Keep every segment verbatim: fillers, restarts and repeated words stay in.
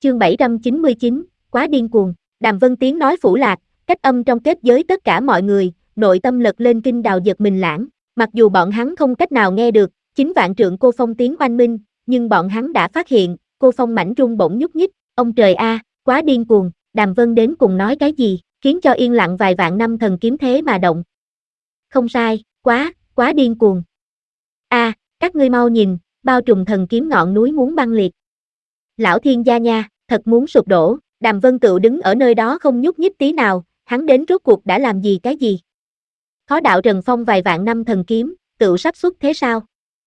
Chương bảy trăm chín mươi chín, quá điên cuồng. Đàm Vân tiếng nói phủ lạc, cách âm trong kết giới tất cả mọi người, nội tâm lật lên kinh đào giật mình lãng. Mặc dù bọn hắn không cách nào nghe được chính vạn trượng cô phong tiếng oanh minh, nhưng bọn hắn đã phát hiện, cô phong mảnh rung bỗng nhúc nhích. Ông trời a, quá điên cuồng. Đàm Vân đến cùng nói cái gì, khiến cho yên lặng vài vạn năm thần kiếm thế mà động. Không sai, quá, quá điên cuồng. A, các ngươi mau nhìn, bao trùm thần kiếm ngọn núi muốn băng liệt. Lão thiên gia nha, thật muốn sụp đổ. Đàm Vân Cựu đứng ở nơi đó không nhúc nhích tí nào, hắn đến rốt cuộc đã làm gì cái gì? Khó đạo Trần Phong vài vạn năm thần kiếm, Cựu sắp xuất thế sao?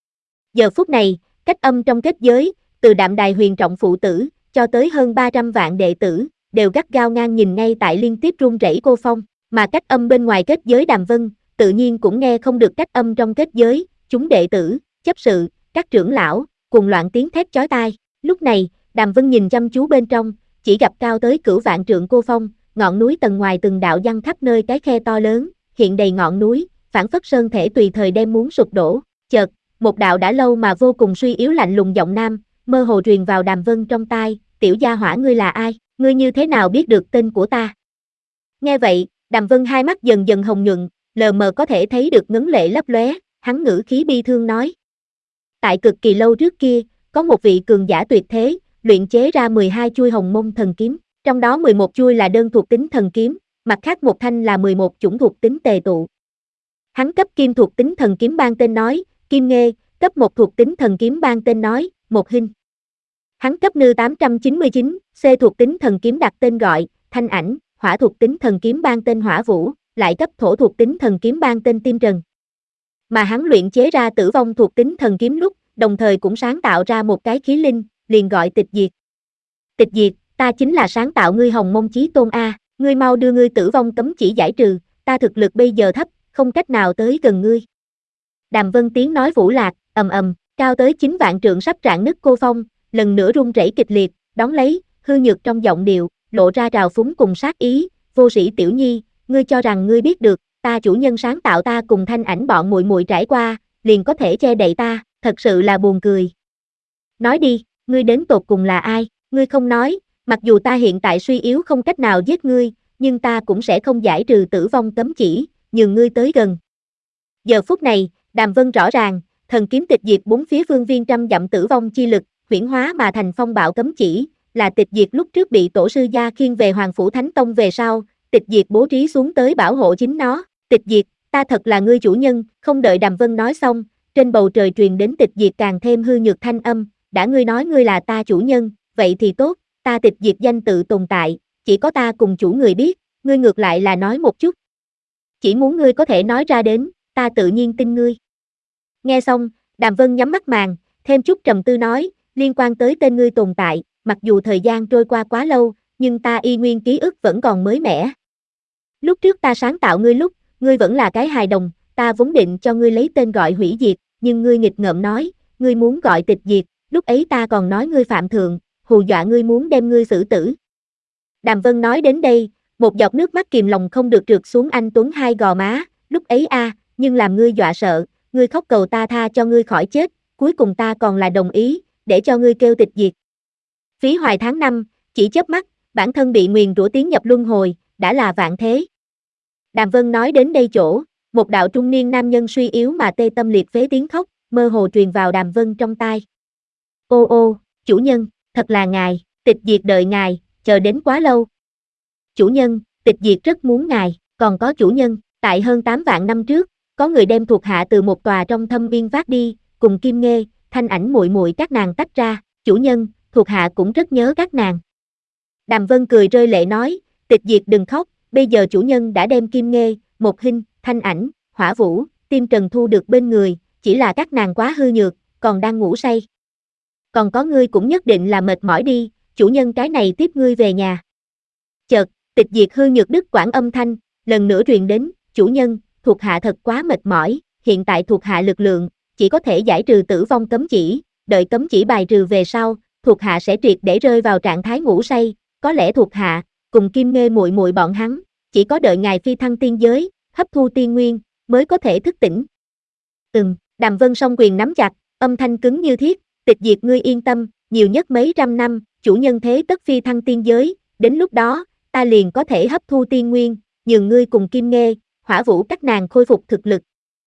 Giờ phút này, cách âm trong kết giới, từ Đạm Đài huyền trọng phụ tử, cho tới hơn ba trăm vạn đệ tử, đều gắt gao ngang nhìn ngay tại liên tiếp run rẩy cô phong, mà cách âm bên ngoài kết giới Đàm Vân, tự nhiên cũng nghe không được cách âm trong kết giới, chúng đệ tử, chấp sự, các trưởng lão, cùng loạn tiếng thét chói tai. Lúc này, Đàm Vân nhìn chăm chú bên trong, chỉ gặp cao tới cửu vạn trượng cô phong, ngọn núi tầng ngoài từng đạo giăng khắp nơi cái khe to lớn, hiện đầy ngọn núi, phản phất sơn thể tùy thời đem muốn sụp đổ. Chợt, một đạo đã lâu mà vô cùng suy yếu lạnh lùng giọng nam, mơ hồ truyền vào Đàm Vân trong tai, tiểu gia hỏa ngươi là ai, ngươi như thế nào biết được tên của ta? Nghe vậy, Đàm Vân hai mắt dần dần hồng nhuận, lờ mờ có thể thấy được ngấn lệ lấp lóe, hắn ngữ khí bi thương nói. Tại cực kỳ lâu trước kia, có một vị cường giả tuyệt thế, luyện chế ra mười hai chuôi hồng mông thần kiếm, trong đó mười một chuôi là đơn thuộc tính thần kiếm, mặt khác một thanh là mười một chủng thuộc tính tề tụ. Hắn cấp kim thuộc tính thần kiếm ban tên nói, Kim Nghê, cấp một thuộc tính thần kiếm ban tên nói, Một Hinh. Hắn cấp Nư tám trăm chín mươi chín, C thuộc tính thần kiếm đặt tên gọi, Thanh Ảnh, hỏa thuộc tính thần kiếm ban tên Hỏa Vũ, lại cấp thổ thuộc tính thần kiếm ban tên Tim Trần. Mà hắn luyện chế ra tử vong thuộc tính thần kiếm lúc, đồng thời cũng sáng tạo ra một cái khí linh, liền gọi Tịch Diệt. Tịch Diệt, ta chính là sáng tạo ngươi Hồng Mông Chí Tôn a, ngươi mau đưa ngươi tử vong cấm chỉ giải trừ, ta thực lực bây giờ thấp, không cách nào tới gần ngươi. Đàm Vân tiếng nói vũ lạc, ầm ầm, cao tới chín vạn trượng sắp rạn nứt cô phong, lần nữa rung rẩy kịch liệt, đón lấy, hư nhược trong giọng điệu, lộ ra trào phúng cùng sát ý, vô sĩ tiểu nhi, ngươi cho rằng ngươi biết được, ta chủ nhân sáng tạo ta cùng Thanh Ảnh bọn muội muội trải qua, liền có thể che đậy ta, thật sự là buồn cười. Nói đi, ngươi đến tột cùng là ai, ngươi không nói, mặc dù ta hiện tại suy yếu không cách nào giết ngươi, nhưng ta cũng sẽ không giải trừ tử vong cấm chỉ, nhường ngươi tới gần. Giờ phút này, Đàm Vân rõ ràng, thần kiếm tịch diệt bốn phía phương viên trăm dặm tử vong chi lực, huyễn hóa mà thành phong bạo cấm chỉ, là tịch diệt lúc trước bị tổ sư gia khiêng về Hoàng Phủ Thánh Tông về sau, tịch diệt bố trí xuống tới bảo hộ chính nó. Tịch diệt, ta thật là ngươi chủ nhân. Không đợi Đàm Vân nói xong, trên bầu trời truyền đến tịch diệt càng thêm hư nhược thanh âm, đã ngươi nói ngươi là ta chủ nhân, vậy thì tốt, ta tịch diệt danh tự tồn tại, chỉ có ta cùng chủ người biết, ngươi ngược lại là nói một chút. Chỉ muốn ngươi có thể nói ra đến, ta tự nhiên tin ngươi. Nghe xong, Đàm Vân nhắm mắt màn, thêm chút trầm tư nói, liên quan tới tên ngươi tồn tại, mặc dù thời gian trôi qua quá lâu, nhưng ta y nguyên ký ức vẫn còn mới mẻ. Lúc trước ta sáng tạo ngươi lúc, ngươi vẫn là cái hài đồng, ta vốn định cho ngươi lấy tên gọi hủy diệt, nhưng ngươi nghịch ngợm nói, ngươi muốn gọi tịch diệt, lúc ấy ta còn nói ngươi phạm thượng, hù dọa ngươi muốn đem ngươi xử tử. Đàm Vân nói đến đây, một giọt nước mắt kìm lòng không được trượt xuống anh tuấn hai gò má, lúc ấy a, nhưng làm ngươi dọa sợ, ngươi khóc cầu ta tha cho ngươi khỏi chết, cuối cùng ta còn là đồng ý, để cho ngươi kêu tịch diệt. Phí hoài tháng năm, chỉ chớp mắt, bản thân bị nguyền rủa tiến nhập luân hồi, đã là vạn thế. Đàm Vân nói đến đây chỗ, một đạo trung niên nam nhân suy yếu mà tê tâm liệt phế tiếng khóc, mơ hồ truyền vào Đàm Vân trong tai. Ô ô, chủ nhân, thật là ngài, tịch diệt đợi ngài, chờ đến quá lâu. Chủ nhân, tịch diệt rất muốn ngài, còn có chủ nhân, tại hơn tám vạn năm trước, có người đem thuộc hạ từ một tòa trong thâm uyên vác đi, cùng Kim Nghê, Thanh Ảnh muội muội các nàng tách ra, chủ nhân, thuộc hạ cũng rất nhớ các nàng. Đàm Vân cười rơi lệ nói, tịch diệt đừng khóc, bây giờ chủ nhân đã đem Kim Nghê, Một Hinh, Thanh Ảnh, Hỏa Vũ, Tim Trần thu được bên người, chỉ là các nàng quá hư nhược, còn đang ngủ say. Còn có ngươi cũng nhất định là mệt mỏi đi, chủ nhân cái này tiếp ngươi về nhà. Chợt, tịch diệt hư nhược đứt quãng âm thanh, lần nữa truyền đến, chủ nhân, thuộc hạ thật quá mệt mỏi, hiện tại thuộc hạ lực lượng, chỉ có thể giải trừ tử vong cấm chỉ, đợi cấm chỉ bài trừ về sau, thuộc hạ sẽ triệt để rơi vào trạng thái ngủ say, có lẽ thuộc hạ, cùng Kim Nghê muội muội bọn hắn, chỉ có đợi ngài phi thăng tiên giới, hấp thu tiên nguyên, mới có thể thức tỉnh. Ừm, Đàm Vân song quyền nắm chặt, âm thanh cứng như thiết, tịch diệt ngươi yên tâm, nhiều nhất mấy trăm năm, chủ nhân thế tất phi thăng tiên giới, đến lúc đó, ta liền có thể hấp thu tiên nguyên, nhường ngươi cùng Kim Nghê, Hỏa Vũ các nàng khôi phục thực lực.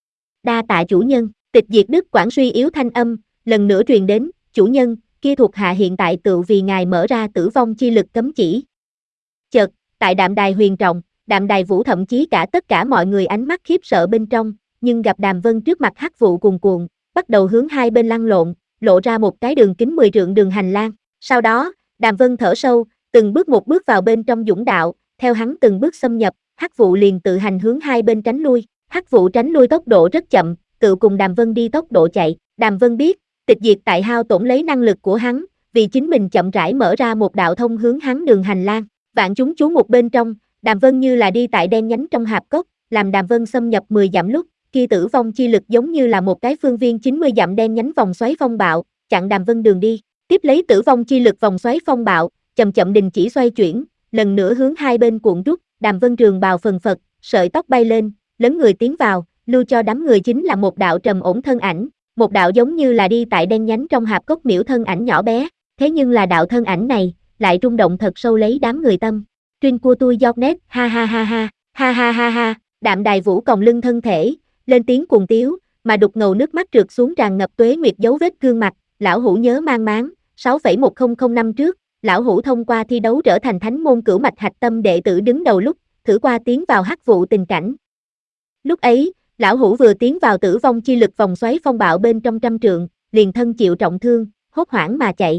Đa tạ chủ nhân, Tịch Diệt Đức Quảng suy yếu thanh âm, lần nữa truyền đến, chủ nhân, kia thuộc hạ hiện tại tựu vì ngài mở ra tử vong chi lực cấm chỉ. Chợt, tại đạm đài huyền trọng, đạm đài vũ thậm chí cả tất cả mọi người ánh mắt khiếp sợ bên trong, nhưng gặp Đàm Vân trước mặt hắc vụ cuồn cuộn, bắt đầu hướng hai bên lăn lộn, lộ ra một cái đường kính mười trượng đường hành lang. Sau đó, Đàm Vân thở sâu, từng bước một bước vào bên trong dũng đạo, theo hắn từng bước xâm nhập, hắc vụ liền tự hành hướng hai bên tránh lui. Hắc vụ tránh lui tốc độ rất chậm, tự cùng Đàm Vân đi tốc độ chạy. Đàm Vân biết, Tịch Diệt tại hao tổn lấy năng lực của hắn, vì chính mình chậm rãi mở ra một đạo thông hướng hắn đường hành lang. Vạn chúng chú mục bên trong, Đàm Vân như là đi tại đen nhánh trong hạp cốc, làm Đàm Vân xâm nhập mười dặm lúc, kia tử vong chi lực giống như là một cái phương viên chín mươi dặm đen nhánh vòng xoáy phong bạo, chặn Đàm Vân đường đi. Tiếp lấy tử vong chi lực vòng xoáy phong bạo, chậm chậm đình chỉ xoay chuyển, lần nữa hướng hai bên cuộn rút, Đàm Vân trường bào phần phật, sợi tóc bay lên, lớn người tiến vào, lưu cho đám người chính là một đạo trầm ổn thân ảnh, một đạo giống như là đi tại đen nhánh trong hạp cốc miễu thân ảnh nhỏ bé, thế nhưng là đạo thân ảnh này, lại rung động thật sâu lấy đám người tâm. Truyên của tôi giọt nét, ha ha ha ha, ha ha ha ha, đạm đài vũ còng lưng thân thể, lên tiếng cuồng tiếu, mà đục ngầu nước mắt trượt xuống tràn ngập tuế nguyệt dấu vết gương mặt, lão hủ nhớ mang máng, sáu phẩy một không năm trước, lão hủ thông qua thi đấu trở thành thánh môn cửu mạch hạch tâm đệ tử đứng đầu lúc, thử qua tiến vào hắc vụ tình cảnh. Lúc ấy, lão hủ vừa tiến vào tử vong chi lực vòng xoáy phong bạo bên trong trăm trượng, liền thân chịu trọng thương, hốt hoảng mà chạy.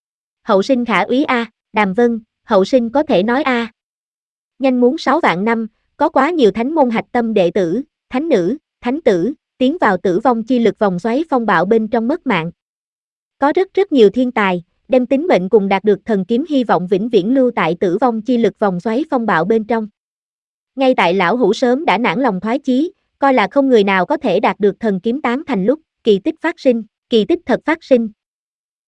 Hậu sinh khả úy a, Đàm Vân, hậu sinh có thể nói a. Nhanh muốn sáu vạn năm, có quá nhiều thánh môn hạch tâm đệ tử, thánh nữ, thánh tử, tiến vào tử vong chi lực vòng xoáy phong bạo bên trong mất mạng. Có rất rất nhiều thiên tài, đem tính mệnh cùng đạt được thần kiếm hy vọng vĩnh viễn lưu tại tử vong chi lực vòng xoáy phong bạo bên trong. Ngay tại lão hủ sớm đã nản lòng thoái chí, coi là không người nào có thể đạt được thần kiếm tán thành lúc, kỳ tích phát sinh, kỳ tích thật phát sinh.